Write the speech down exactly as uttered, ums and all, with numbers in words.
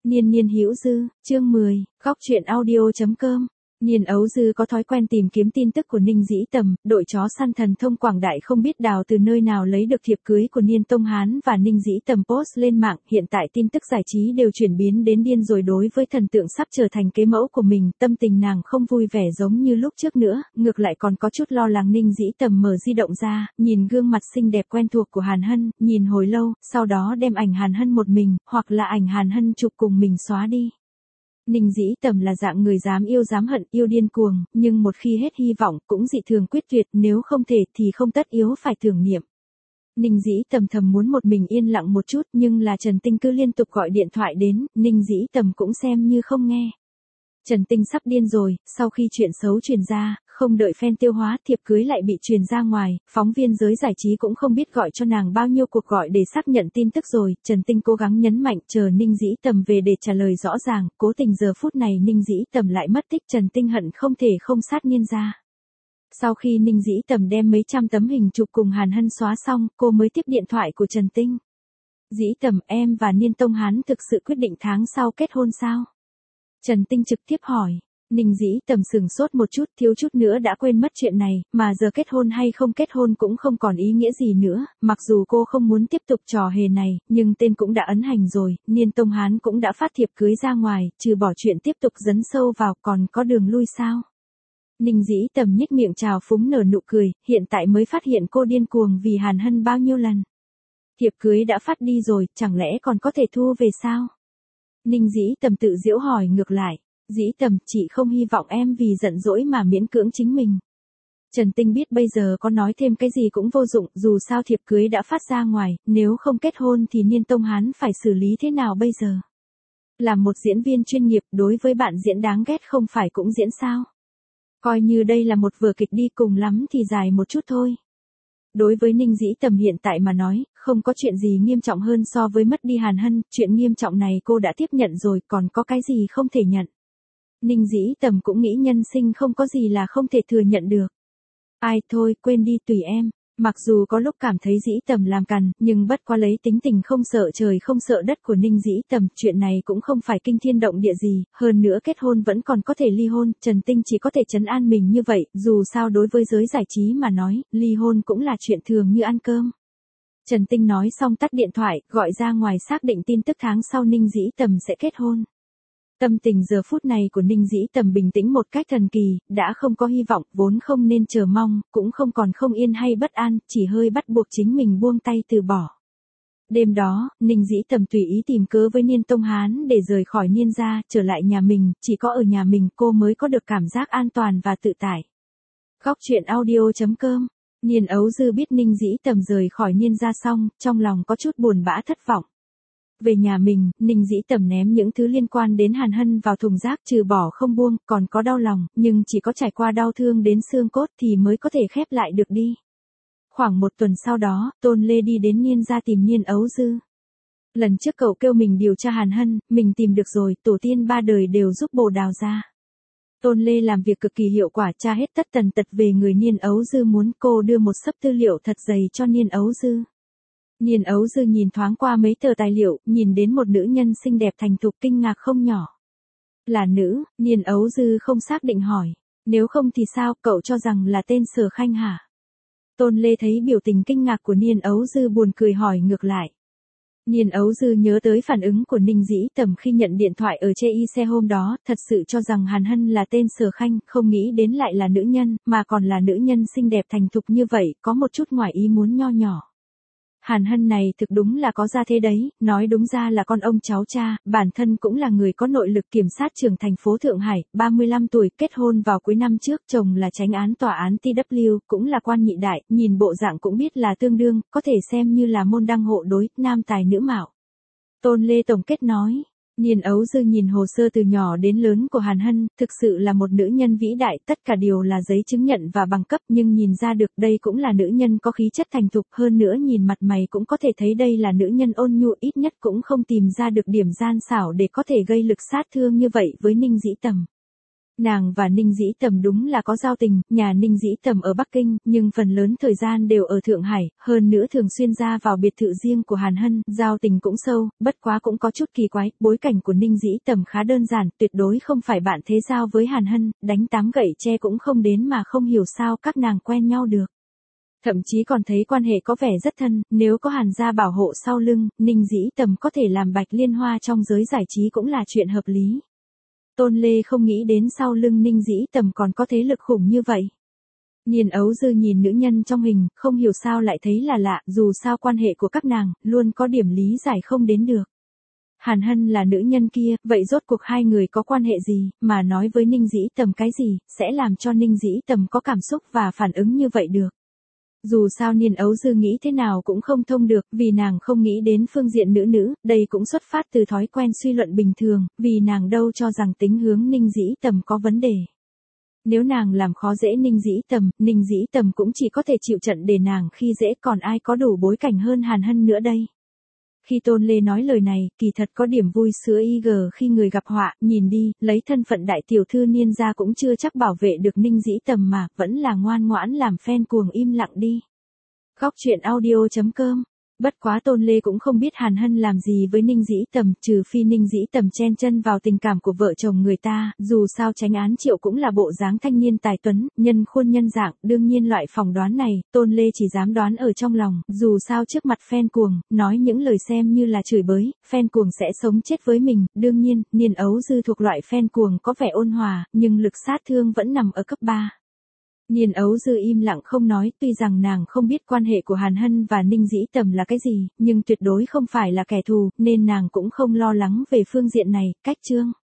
Niên niên hữu dư, chương mười, góc truyện audio.com. Niên ấu dư có thói quen tìm kiếm tin tức của Ninh Dĩ Tầm, đội chó săn thần thông quảng đại không biết đào từ nơi nào lấy được thiệp cưới của Niên Tông Hán và Ninh Dĩ Tầm post lên mạng. Hiện tại tin tức giải trí đều chuyển biến đến điên rồi đối với thần tượng sắp trở thành kế mẫu của mình. Tâm tình nàng không vui vẻ giống như lúc trước nữa, ngược lại còn có chút lo lắng. Ninh Dĩ Tầm mở di động ra, nhìn gương mặt xinh đẹp quen thuộc của Hàn Hân, nhìn hồi lâu, sau đó đem ảnh Hàn Hân một mình, hoặc là ảnh Hàn Hân chụp cùng mình xóa đi. Ninh Dĩ Tầm là dạng người dám yêu dám hận, yêu điên cuồng, nhưng một khi hết hy vọng cũng dị thường quyết tuyệt, nếu không thể thì không tất yếu phải tưởng niệm. Ninh Dĩ Tầm thầm muốn một mình yên lặng một chút, nhưng là Trần Tinh cứ liên tục gọi điện thoại đến, Ninh Dĩ Tầm cũng xem như không nghe. Trần Tinh sắp điên rồi, sau khi chuyện xấu truyền ra, không đợi fan tiêu hóa, thiệp cưới lại bị truyền ra ngoài, phóng viên giới giải trí cũng không biết gọi cho nàng bao nhiêu cuộc gọi để xác nhận tin tức rồi. Trần Tinh cố gắng nhấn mạnh chờ Ninh Dĩ Tầm về để trả lời rõ ràng, cố tình giờ phút này Ninh Dĩ Tầm lại mất tích. Trần Tinh hận không thể không sát Niên ra. Sau khi Ninh Dĩ Tầm đem mấy trăm tấm hình chụp cùng Hàn Hân xóa xong, cô mới tiếp điện thoại của Trần Tinh. Dĩ Tầm, em và Niên Tông Hán thực sự quyết định tháng sau kết hôn sao? Trần Tinh trực tiếp hỏi. Ninh Dĩ Tầm sừng sốt một chút, thiếu chút nữa đã quên mất chuyện này, mà giờ kết hôn hay không kết hôn cũng không còn ý nghĩa gì nữa. Mặc dù cô không muốn tiếp tục trò hề này, nhưng tên cũng đã ấn hành rồi, Niên Tông Hán cũng đã phát thiệp cưới ra ngoài, trừ bỏ chuyện tiếp tục dấn sâu vào còn có đường lui sao? Ninh Dĩ Tầm nhếch miệng trào phúng nở nụ cười, hiện tại mới phát hiện cô điên cuồng vì Hàn Hân bao nhiêu lần. Thiệp cưới đã phát đi rồi, chẳng lẽ còn có thể thu về sao? Ninh Dĩ Tầm tự giễu hỏi ngược lại. Dĩ Tầm, chị không hy vọng em vì giận dỗi mà miễn cưỡng chính mình. Trần Tinh biết bây giờ có nói thêm cái gì cũng vô dụng, dù sao thiệp cưới đã phát ra ngoài, nếu không kết hôn thì Niên Tông Hán phải xử lý thế nào bây giờ? Làm một diễn viên chuyên nghiệp, đối với bạn diễn đáng ghét không phải cũng diễn sao? Coi như đây là một vở kịch đi, cùng lắm thì dài một chút thôi. Đối với Ninh Dĩ Tầm hiện tại mà nói, không có chuyện gì nghiêm trọng hơn so với mất đi Hàn Hân, chuyện nghiêm trọng này cô đã tiếp nhận rồi, còn có cái gì không thể nhận. Ninh Dĩ Tầm cũng nghĩ nhân sinh không có gì là không thể thừa nhận được. Ai thôi, quên đi, tùy em. Mặc dù có lúc cảm thấy Dĩ Tầm làm cằn, nhưng bất quá lấy tính tình không sợ trời không sợ đất của Ninh Dĩ Tầm, chuyện này cũng không phải kinh thiên động địa gì, hơn nữa kết hôn vẫn còn có thể ly hôn, Trần Tinh chỉ có thể trấn an mình như vậy, dù sao đối với giới giải trí mà nói, ly hôn cũng là chuyện thường như ăn cơm. Trần Tinh nói xong tắt điện thoại, gọi ra ngoài xác định tin tức tháng sau Ninh Dĩ Tầm sẽ kết hôn. Tâm tình giờ phút này của Ninh Dĩ Tầm bình tĩnh một cách thần kỳ, đã không có hy vọng, vốn không nên chờ mong, cũng không còn không yên hay bất an, chỉ hơi bắt buộc chính mình buông tay từ bỏ. Đêm đó, Ninh Dĩ Tầm tùy ý tìm cớ với Niên Tông Hán để rời khỏi Niên gia, trở lại nhà mình, chỉ có ở nhà mình cô mới có được cảm giác an toàn và tự tại. Góc truyện audio.com. Niên ấu dư biết Ninh Dĩ Tầm rời khỏi Niên gia xong, trong lòng có chút buồn bã thất vọng. Về nhà mình, Ninh Dĩ Tầm ném những thứ liên quan đến Hàn Hân vào thùng rác, trừ bỏ không buông, còn có đau lòng, nhưng chỉ có trải qua đau thương đến xương cốt thì mới có thể khép lại được đi. Khoảng một tuần sau đó, Tôn Lê đi đến Niên gia tìm Niên ấu dư. Lần trước cậu kêu mình điều tra Hàn Hân, mình tìm được rồi, tổ tiên ba đời đều giúp bồ đào ra. Tôn Lê làm việc cực kỳ hiệu quả, tra hết tất tần tật về người Niên ấu dư, muốn cô đưa một xấp tư liệu thật dày cho Niên ấu dư. Niên ấu dư nhìn thoáng qua mấy tờ tài liệu, nhìn đến một nữ nhân xinh đẹp thành thục, kinh ngạc không nhỏ. Là nữ, Niên ấu dư không xác định hỏi. Nếu không thì sao, cậu cho rằng là tên Sở Khanh hả? Tôn Lê thấy biểu tình kinh ngạc của Niên ấu dư buồn cười hỏi ngược lại. Niên ấu dư nhớ tới phản ứng của Ninh Dĩ Tầm khi nhận điện thoại ở chê y xe hôm đó, thật sự cho rằng Hàn Hân là tên Sở Khanh, không nghĩ đến lại là nữ nhân, mà còn là nữ nhân xinh đẹp thành thục như vậy, có một chút ngoài ý muốn nho nhỏ. Hàn Hân này thực đúng là có gia thế đấy, nói đúng ra là con ông cháu cha, bản thân cũng là người có nội lực kiểm sát trưởng thành phố Thượng Hải, ba mươi lăm tuổi, kết hôn vào cuối năm trước, chồng là chánh án tòa án T W, cũng là quan nhị đại, nhìn bộ dạng cũng biết là tương đương, có thể xem như là môn đăng hộ đối, nam tài nữ mạo. Tôn Lê tổng kết nói. Niên ấu dư nhìn hồ sơ từ nhỏ đến lớn của Hàn Hân, thực sự là một nữ nhân vĩ đại, tất cả đều là giấy chứng nhận và bằng cấp, nhưng nhìn ra được đây cũng là nữ nhân có khí chất thành thục, hơn nữa nhìn mặt mày cũng có thể thấy đây là nữ nhân ôn nhu, ít nhất cũng không tìm ra được điểm gian xảo để có thể gây lực sát thương như vậy với Ninh Dĩ Tầm. Nàng và Ninh Dĩ Tầm đúng là có giao tình, nhà Ninh Dĩ Tầm ở Bắc Kinh, nhưng phần lớn thời gian đều ở Thượng Hải, hơn nữa thường xuyên ra vào biệt thự riêng của Hàn Hân, giao tình cũng sâu, bất quá cũng có chút kỳ quái, bối cảnh của Ninh Dĩ Tầm khá đơn giản, tuyệt đối không phải bạn thế giao với Hàn Hân, đánh tám gậy tre cũng không đến mà không hiểu sao các nàng quen nhau được. Thậm chí còn thấy quan hệ có vẻ rất thân, nếu có Hàn gia bảo hộ sau lưng, Ninh Dĩ Tầm có thể làm bạch liên hoa trong giới giải trí cũng là chuyện hợp lý. Tôn Lê không nghĩ đến sau lưng Ninh Dĩ Tầm còn có thế lực khủng như vậy. Niên Ấu Dư nhìn nữ nhân trong hình, không hiểu sao lại thấy là lạ, dù sao quan hệ của các nàng, luôn có điểm lý giải không đến được. Hàn Hân là nữ nhân kia, vậy rốt cuộc hai người có quan hệ gì, mà nói với Ninh Dĩ Tầm cái gì, sẽ làm cho Ninh Dĩ Tầm có cảm xúc và phản ứng như vậy được. Dù sao Niên Ấu Dư nghĩ thế nào cũng không thông được, vì nàng không nghĩ đến phương diện nữ nữ, đây cũng xuất phát từ thói quen suy luận bình thường, vì nàng đâu cho rằng tính hướng Ninh Dĩ Tầm có vấn đề. Nếu nàng làm khó dễ Ninh Dĩ Tầm, Ninh Dĩ Tầm cũng chỉ có thể chịu trận để nàng khi dễ, còn ai có đủ bối cảnh hơn Hàn Hân nữa đây. Khi Tôn Lê nói lời này, kỳ thật có điểm vui sướng y gờ khi người gặp họa, nhìn đi, lấy thân phận đại tiểu thư Niên gia cũng chưa chắc bảo vệ được Ninh Dĩ Tầm mà, vẫn là ngoan ngoãn làm fan cuồng im lặng đi. Góc truyện audio chấm com. Bất quá Tôn Lê cũng không biết Hàn Hân làm gì với Ninh Dĩ Tầm, trừ phi Ninh Dĩ Tầm chen chân vào tình cảm của vợ chồng người ta, dù sao Chánh Án Triệu cũng là bộ dáng thanh niên tài tuấn, nhân khuôn nhân dạng, đương nhiên loại phỏng đoán này, Tôn Lê chỉ dám đoán ở trong lòng, dù sao trước mặt fan cuồng, nói những lời xem như là chửi bới, fan cuồng sẽ sống chết với mình, đương nhiên, Niên Ấu Dư thuộc loại fan cuồng có vẻ ôn hòa, nhưng lực sát thương vẫn nằm ở cấp ba. Niên Ấu Dư im lặng không nói, tuy rằng nàng không biết quan hệ của Hàn Hân và Ninh Dĩ Tầm là cái gì, nhưng tuyệt đối không phải là kẻ thù, nên nàng cũng không lo lắng về phương diện này, cách chương.